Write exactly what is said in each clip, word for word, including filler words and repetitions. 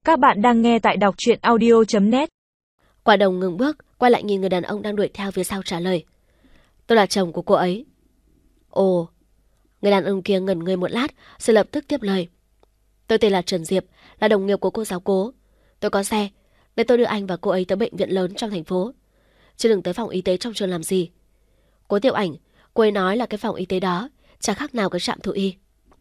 Các bạn đang nghe tại đọc truyện audio chấm net. Quả Đồng ngừng bước, quay lại nhìn người đàn ông đang đuổi theo phía sau trả lời. Tôi là chồng của cô ấy. Ồ. Người đàn ông kia ngẩn người một lát, rồi lập tức tiếp lời. Tôi tên là Trần Diệp, là đồng nghiệp của cô giáo Cố. Tôi có xe, nên tôi đưa anh và cô ấy tới bệnh viện lớn trong thành phố. Chứ đừng tới phòng y tế trong trường làm gì. Cố Tiểu Ảnh, cô ấy nói là cái phòng y tế đó chẳng khác nào cái trạm thú y.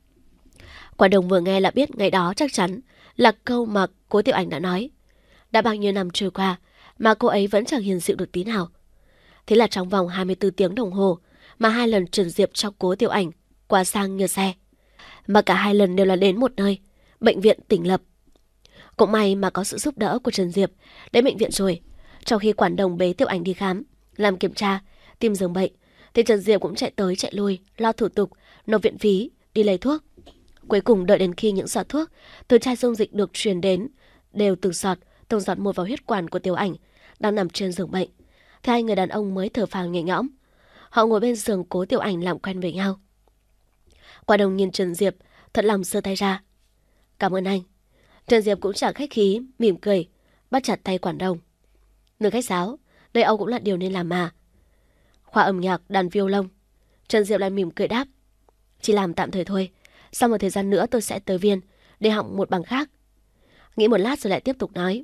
Quả Đồng vừa nghe là biết ngày đó chắc chắn là câu mà Cố Tiểu Ảnh đã nói. Đã bao nhiêu năm trôi qua mà cô ấy vẫn chẳng hiền dịu được tí nào. Thế là trong vòng hai mươi tư tiếng đồng hồ mà hai lần Trần Diệp cho Cố Tiểu Ảnh qua sang nhờ xe. Mà cả hai lần đều là đến một nơi, bệnh viện Tỉnh Lập. Cũng may mà có sự giúp đỡ của Trần Diệp đến bệnh viện rồi. Trong khi Quản Đồng bế Tiểu Ảnh đi khám, làm kiểm tra, tìm giường bệnh, thì Trần Diệp cũng chạy tới chạy lui, lo thủ tục, nộp viện phí, đi lấy thuốc. Cuối cùng đợi đến khi những giọt thuốc từ chai dung dịch được truyền đến đều từng giọt, từng giọt một vào huyết quản của Tiểu Ảnh đang nằm trên giường bệnh, thì hai người đàn ông mới thở phào nhẹ nhõm. Họ ngồi bên giường Cố Tiểu Ảnh làm quen với nhau. Quả Đồng nhìn Trần Diệp, thật lòng giơ tay ra. Cảm ơn anh. Trần Diệp cũng chẳng khách khí, mỉm cười, bắt chặt tay Quản Đồng. Đừng khách sáo, đây Âu cũng là điều nên làm mà. Khoa âm nhạc, đàn violon. Trần Diệp lại mỉm cười đáp. Chỉ làm tạm thời thôi, sau một thời gian nữa tôi sẽ tới Viên để học một bằng khác. Nghĩ một lát rồi lại tiếp tục nói.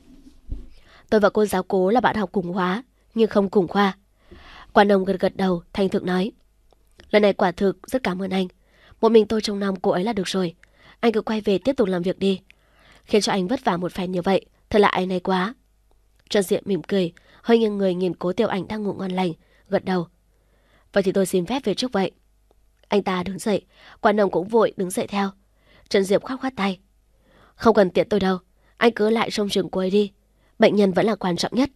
Tôi và cô giáo Cố là bạn học cùng khóa, nhưng không cùng khoa. Quản Đồng gật gật đầu, thành thực nói. Lần này quả thực rất cảm ơn anh. Một mình tôi trông nom cô ấy là được rồi. Anh cứ quay về tiếp tục làm việc đi. Khiến cho anh vất vả một phen như vậy, thật là áy náy quá. Trần Diệp mỉm cười, hơi nghiêng người nhìn Cố Tiểu Ảnh đang ngủ ngon lành, gật đầu. Vậy thì tôi xin phép về trước vậy. Anh ta đứng dậy, Quản Đồng cũng vội đứng dậy theo. Trần Diệp khoát khoát tay. Không cần tiện tôi đâu, anh cứ lại trông chừng cô ấy đi. Bệnh nhân vẫn là quan trọng nhất.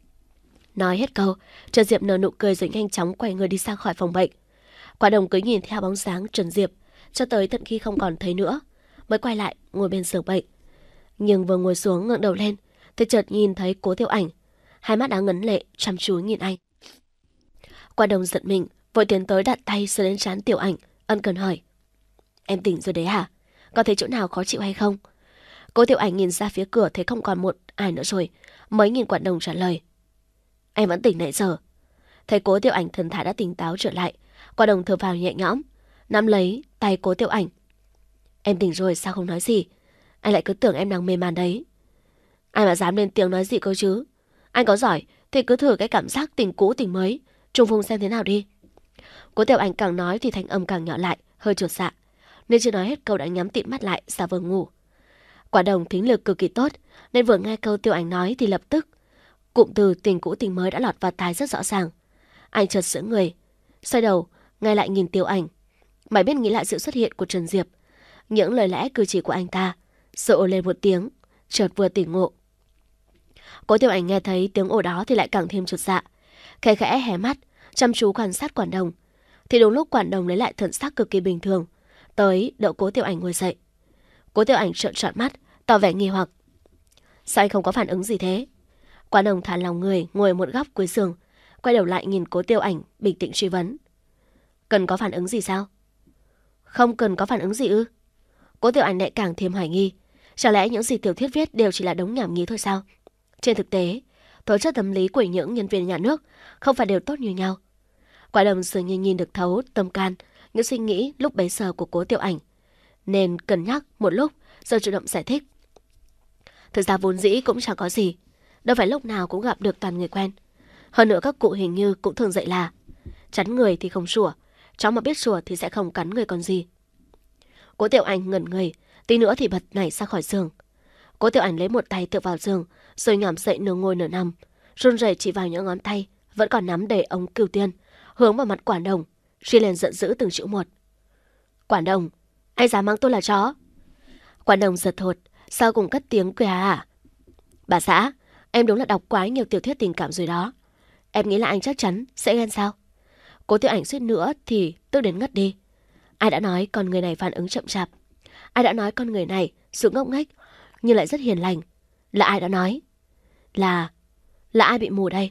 Nói hết câu, Trần Diệp nở nụ cười rồi nhanh chóng quay người đi ra khỏi phòng bệnh. Quản Đồng cứ nhìn theo bóng dáng Trần Diệp cho tới tận khi không còn thấy nữa, mới quay lại ngồi bên giường bệnh. Nhưng vừa ngồi xuống ngẩng đầu lên thì chợt nhìn thấy Cố Tiểu Ảnh, hai mắt đáng ngấn lệ chăm chú nhìn anh. Quản Đồng giận mình, vội tiến tới đặt tay sờ lên trán Tiểu Ảnh, ân cần hỏi. Em tỉnh rồi đấy hả? Có thấy chỗ nào khó chịu hay không? Cố Tiểu Ảnh nhìn ra phía cửa thấy không còn một ai nữa rồi, mới nhìn Quản Đồng trả lời. Em vẫn tỉnh nãy giờ. Thấy Cố Tiểu Ảnh thần thái đã tỉnh táo trở lại, Quản Đồng thở phào nhẹ nhõm, nắm lấy tay Cố Tiểu Ảnh. Em tỉnh rồi sao không nói gì? Anh lại cứ tưởng em đang mê man đấy. Ai mà dám lên tiếng nói gì cơ chứ? Anh có giỏi thì cứ thử cái cảm giác tỉnh cũ tỉnh mới, trùng phùng xem thế nào đi. Cố Tiểu Ảnh càng nói thì thanh âm càng nhỏ lại, hơi chột dạ, nên chưa nói hết câu đã nhắm tịt mắt lại giả vờ ngủ. Quản Đồng thính lực cực kỳ tốt, nên vừa nghe câu Tiểu Ảnh nói thì lập tức cụm từ tình cũ tình mới đã lọt vào tai rất rõ ràng. Anh chợt sững người, xoay đầu ngay lại nhìn Tiểu Ảnh, mãi biết nghĩ lại sự xuất hiện của Trần Diệp, những lời lẽ cử chỉ của anh ta, sợ ồ lên một tiếng, chợt vừa tỉnh ngộ. Cố Tiểu Ảnh nghe thấy tiếng ồ đó thì lại càng thêm chột dạ, khẽ khẽ hé mắt, chăm chú quan sát Quản Đồng. Thì đúng lúc Quản Đồng lấy lại thần sắc cực kỳ bình thường, tới đỡ Cố Tiểu Ảnh ngồi dậy. Cố Tiểu Ảnh trợn tròn mắt, tỏ vẻ nghi hoặc. Sao anh không có phản ứng gì thế? Quản Đồng thả lòng người ngồi một góc cuối giường, quay đầu lại nhìn Cố Tiểu Ảnh bình tĩnh truy vấn. Cần có phản ứng gì sao? Không cần có phản ứng gì ư? Cố Tiểu Ảnh lại càng thêm hoài nghi. Chẳng lẽ những gì tiểu thuyết viết đều chỉ là đống nhảm nhí thôi sao? Trên thực tế, tố chất tâm lý của những nhân viên nhà nước không phải đều tốt như nhau. Quản Đồng dường như nhìn được thấu tâm can, những suy nghĩ lúc bấy giờ của Cố Tiểu Ảnh, nên cân nhắc một lúc rồi chủ động giải thích. Thực ra vốn dĩ cũng chẳng có gì, đâu phải lúc nào cũng gặp được toàn người quen. Hơn nữa các cụ hình như cũng thường dạy là chắn người thì không sủa, chó mà biết sủa thì sẽ không cắn người còn gì. Cố Tiểu Ảnh ngẩn người, tí nữa thì bật nảy ra khỏi giường. Cố Tiểu Ảnh lấy một tay tựa vào giường, rồi nhỏm dậy nửa ngồi nửa nằm, run rẩy chỉ vào những ngón tay vẫn còn nắm đầy ống cửu tiên, hướng vào mặt Quản Đồng, suy lên giận dữ từng chữ một. Quản Đồng, anh dám mắng tôi là chó? Quản Đồng giật thột, sau cùng cất tiếng cười hà hả. Bà xã, em đúng là đọc quá nhiều tiểu thuyết tình cảm rồi đó. Em nghĩ là anh chắc chắn sẽ ghen sao? Cố Tiểu Ảnh suýt nữa thì tức đến ngất đi. Ai đã nói con người này phản ứng chậm chạp? Ai đã nói con người này sự ngốc nghếch nhưng lại rất hiền lành? Là ai đã nói? Là... là ai bị mù đây?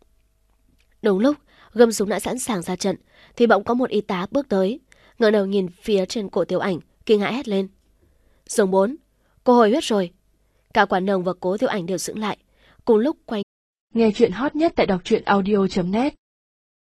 Đúng lúc gươm súng đã sẵn sàng ra trận thì bỗng có một y tá bước tới, ngẩng đầu nhìn phía trên cổ Tiểu Ảnh, kinh hãi hét lên. Giường bốn, cô hồi huyết rồi. Cả Quản Nồng và Cố Tiểu Ảnh đều sững lại, cùng lúc quay. Nghe chuyện hot nhất tại đọc truyện audio chấm net.